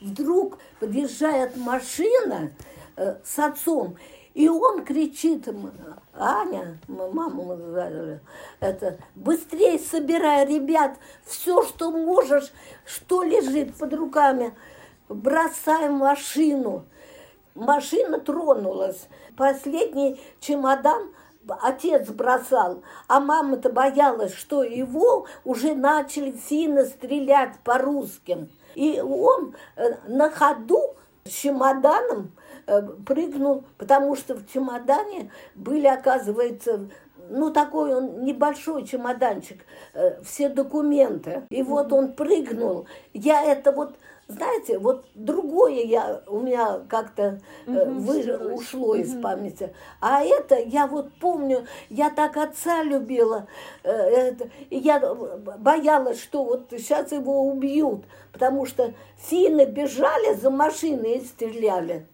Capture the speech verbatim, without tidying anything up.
вдруг подъезжает машина э, с отцом, и он кричит: Аня, маму мы говорили, это, быстрее собирай, ребят, все, что можешь, что лежит под руками, бросай в машину. Машина тронулась. Последний чемодан отец бросал, а мама-то боялась, что его уже начали финны стрелять по русским. И он на ходу с чемоданом прыгнул, потому что в чемодане были, оказывается, ну, такой он небольшой чемоданчик, все документы. И вот он прыгнул. Я это вот, знаете, вот другое я, у меня как-то э, вы, ушло из памяти. А это, я вот помню, я так отца любила, э, это, и я боялась, что вот сейчас его убьют, потому что финны бежали за машиной и стреляли.